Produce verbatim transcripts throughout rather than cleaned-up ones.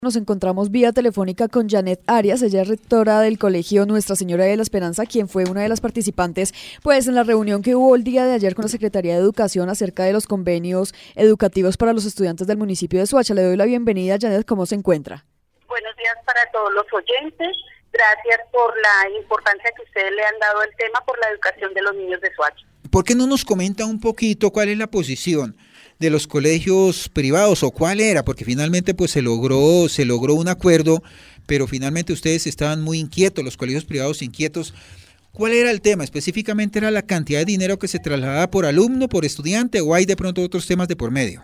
Nos encontramos vía telefónica con Janet Arias, ella es rectora del Colegio Nuestra Señora de la Esperanza, quien fue una de las participantes pues en la reunión que hubo el día de ayer con la Secretaría de Educación acerca de los convenios educativos para los estudiantes del municipio de Soacha. Le doy la bienvenida, Janet, ¿cómo se encuentra? Buenos días para todos los oyentes, gracias por la importancia que ustedes le han dado al tema por la educación de los niños de Soacha. ¿Por qué no nos comenta un poquito cuál es la posición de los colegios privados o cuál era? Porque finalmente pues se logró, se logró un acuerdo, pero finalmente ustedes estaban muy inquietos, los colegios privados inquietos. ¿Cuál era el tema? ¿Específicamente era la cantidad de dinero que se trasladaba por alumno, por estudiante, o hay de pronto otros temas de por medio?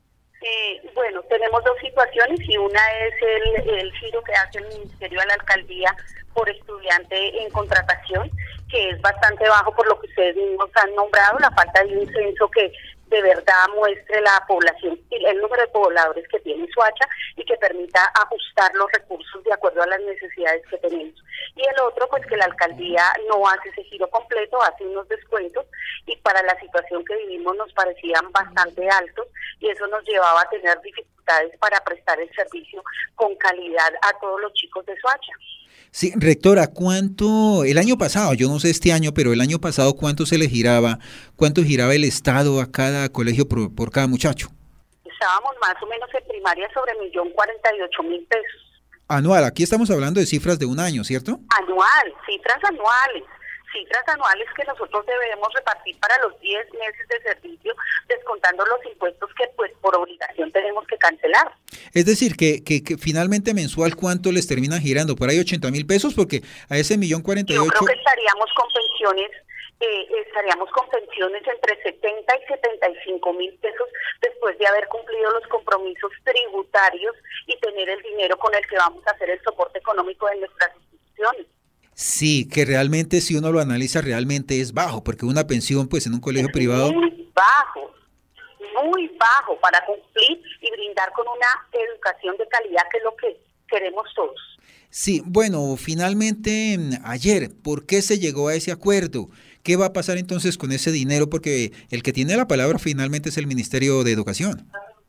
Eh, bueno, tenemos dos situaciones y una es el, el giro que hace el Ministerio a la Alcaldía por estudiante en contratación, que es bastante bajo por lo que ustedes mismos han nombrado, la falta de un censo que de verdad muestre la población, el número de pobladores que tiene Soacha y que permita ajustar los recursos de acuerdo a las necesidades que tenemos. Y el otro, pues que la alcaldía no hace ese giro completo, hace unos descuentos y para la situación que vivimos nos parecían bastante altos y eso nos llevaba a tener dificultades para prestar el servicio con calidad a todos los chicos de Soacha. Sí, rectora, ¿cuánto, el año pasado, yo no sé este año, pero el año pasado cuánto se le giraba, cuánto giraba el Estado a cada colegio por, por cada muchacho? Estábamos más o menos en primaria sobre un millón cuarenta y ocho mil pesos. Anual, aquí estamos hablando de cifras de un año, ¿cierto? Anual, cifras anuales. Cifras anuales que nosotros debemos repartir para los diez meses de servicio, descontando los impuestos que pues por obligación tenemos que cancelar. Es decir, que, que, que finalmente mensual, ¿cuánto les termina girando? ¿Por ahí ochenta mil pesos? Porque a ese millón cuarenta y ocho... Yo creo que estaríamos con pensiones, eh, estaríamos con pensiones entre setenta y setenta y cinco mil pesos después de haber cumplido los compromisos tributarios y tener el dinero con el que vamos a hacer el soporte económico de nuestras instituciones. Sí, que realmente si uno lo analiza realmente es bajo, porque una pensión pues en un colegio es privado... Muy bajo, muy bajo para cumplir y brindar con una educación de calidad que es lo que queremos todos. Sí, bueno, finalmente ayer, ¿por qué se llegó a ese acuerdo? ¿Qué va a pasar entonces con ese dinero? Porque el que tiene la palabra finalmente es el Ministerio de Educación.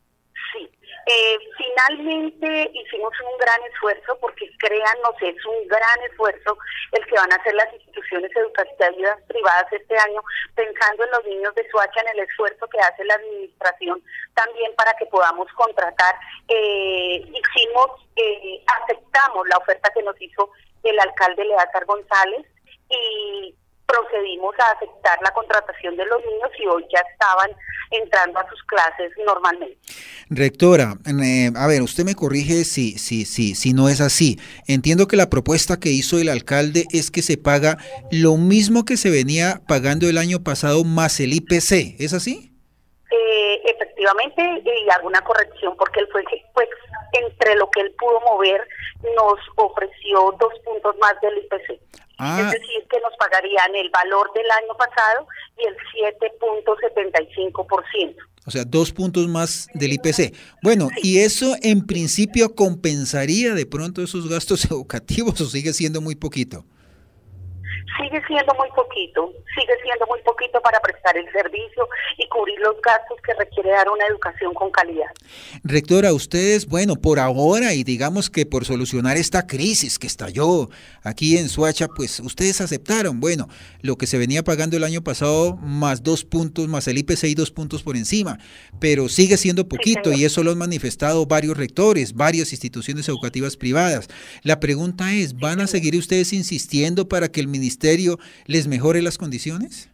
Eh, finalmente hicimos un gran esfuerzo porque créannos, es un gran esfuerzo el que van a hacer las instituciones educativas privadas este año, pensando en los niños de Soacha, en el esfuerzo que hace la administración también para que podamos contratar. Eh, hicimos, eh, aceptamos la oferta que nos hizo el alcalde Leazar González y procedimos a aceptar la contratación de los niños y hoy ya estaban entrando a sus clases normalmente. Rectora, eh, a ver, usted me corrige si, si, si, si no es así. Entiendo que la propuesta que hizo el alcalde es que se paga lo mismo que se venía pagando el año pasado más el I P C, ¿es así? Eh, efectivamente, y hago una corrección porque él fue, pues, entre lo que él pudo mover, nos ofreció dos puntos más del I P C. Ah. Es decir, que nos pagarían el valor del año pasado y el siete punto setenta y cinco por ciento. O sea, dos puntos más del I P C. Bueno, sí. ¿Y eso en principio compensaría de pronto esos gastos educativos o sigue siendo muy poquito? Sigue siendo muy poquito, sigue siendo muy poquito para prestar el servicio y cubrir los gastos que requiere dar una educación con calidad. Rectora, ustedes, bueno, por ahora y digamos que por solucionar esta crisis que estalló aquí en Soacha, pues ustedes aceptaron, bueno, lo que se venía pagando el año pasado más dos puntos, más el I P C y dos puntos por encima, pero sigue siendo poquito sí, y eso lo han manifestado varios rectores, varias instituciones educativas privadas. La pregunta es, ¿van a seguir ustedes insistiendo para que el ministerio les mejore las condiciones?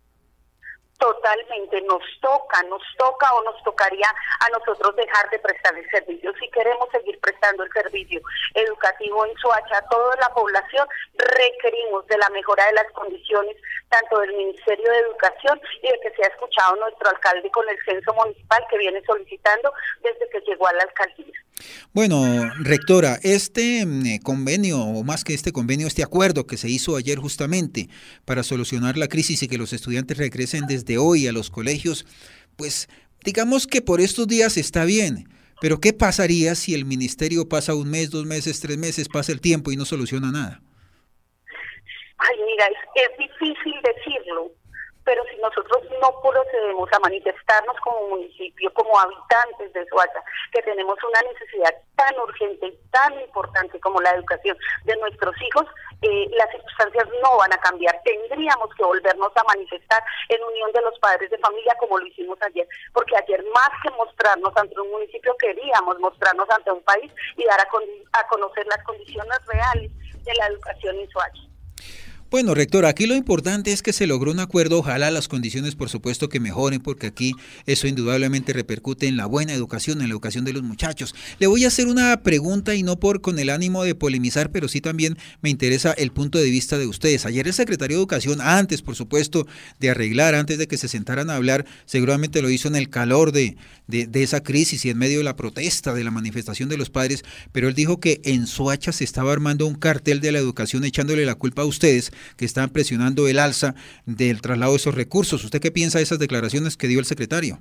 Totalmente, nos toca, nos toca o nos tocaría a nosotros dejar de prestar el servicio. Si queremos seguir prestando el servicio educativo en Soacha a toda la población, requerimos de la mejora de las condiciones, tanto del Ministerio de Educación y de que sea escuchado nuestro alcalde con el censo municipal que viene solicitando desde que llegó a la alcaldía. Bueno, rectora, este eh, convenio, o más que este convenio, este acuerdo que se hizo ayer justamente para solucionar la crisis y que los estudiantes regresen desde hoy a los colegios, pues digamos que por estos días está bien, pero ¿qué pasaría si el ministerio pasa un mes, dos meses, tres meses, pasa el tiempo y no soluciona nada? Ay, mira, es, es difícil decirlo, pero si nosotros no procedemos a manifestarnos como municipio, como habitantes de Soacha, que tenemos una necesidad tan urgente y tan importante como la educación de nuestros hijos, eh, las circunstancias no van a cambiar. Tendríamos que volvernos a manifestar en unión de los padres de familia como lo hicimos ayer, porque ayer más que mostrarnos ante un municipio queríamos mostrarnos ante un país y dar a, con, a conocer las condiciones reales de la educación en Soacha. Bueno, rector, aquí lo importante es que se logró un acuerdo, ojalá las condiciones por supuesto que mejoren, porque aquí eso indudablemente repercute en la buena educación, en la educación de los muchachos. Le voy a hacer una pregunta y no por con el ánimo de polemizar, pero sí también me interesa el punto de vista de ustedes. Ayer el secretario de Educación, antes por supuesto de arreglar, antes de que se sentaran a hablar, seguramente lo hizo en el calor de, de, de esa crisis y en medio de la protesta, de la manifestación de los padres, pero él dijo que en Soacha se estaba armando un cartel de la educación echándole la culpa a ustedes, que están presionando el alza del traslado de esos recursos. ¿Usted qué piensa de esas declaraciones que dio el secretario?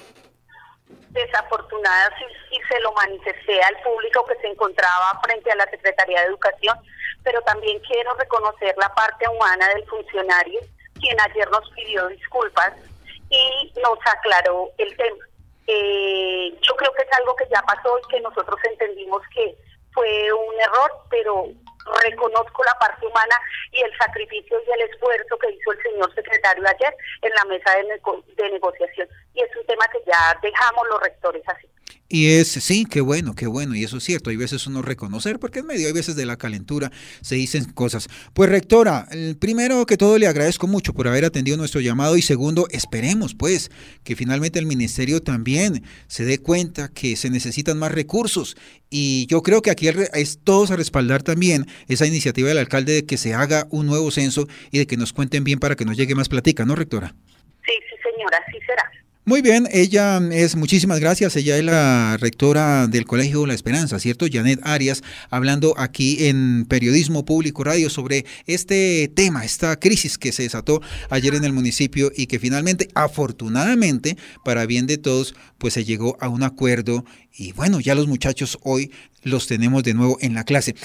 Desafortunada, y se lo manifesté al público que se encontraba frente a la Secretaría de Educación, pero también quiero reconocer la parte humana del funcionario, quien ayer nos pidió disculpas y nos aclaró el tema. Eh, yo creo que es algo que ya pasó y que nosotros entendimos que fue un error, pero reconozco la parte humana y el sacrificio y el esfuerzo que hizo el señor secretario ayer en la mesa de, nego de negociación. Y es un tema que ya dejamos los rectores así. Y es, sí, qué bueno, qué bueno, y eso es cierto, hay veces uno reconocer, porque en medio, hay veces de la calentura se dicen cosas. Pues rectora, primero que todo le agradezco mucho por haber atendido nuestro llamado y segundo, esperemos pues que finalmente el ministerio también se dé cuenta que se necesitan más recursos y yo creo que aquí es todos a respaldar también esa iniciativa del alcalde de que se haga un nuevo censo y de que nos cuenten bien para que nos llegue más platica, ¿no, rectora? Sí, sí señora, así será. Muy bien, ella es, muchísimas gracias, ella es la rectora del Colegio La Esperanza, ¿cierto? Janet Arias, hablando aquí en Periodismo Público Radio sobre este tema, esta crisis que se desató ayer en el municipio y que finalmente, afortunadamente, para bien de todos, pues se llegó a un acuerdo y bueno, ya los muchachos hoy los tenemos de nuevo en la clase.